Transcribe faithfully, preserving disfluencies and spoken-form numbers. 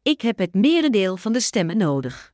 Ik heb het merendeel van de stemmen nodig.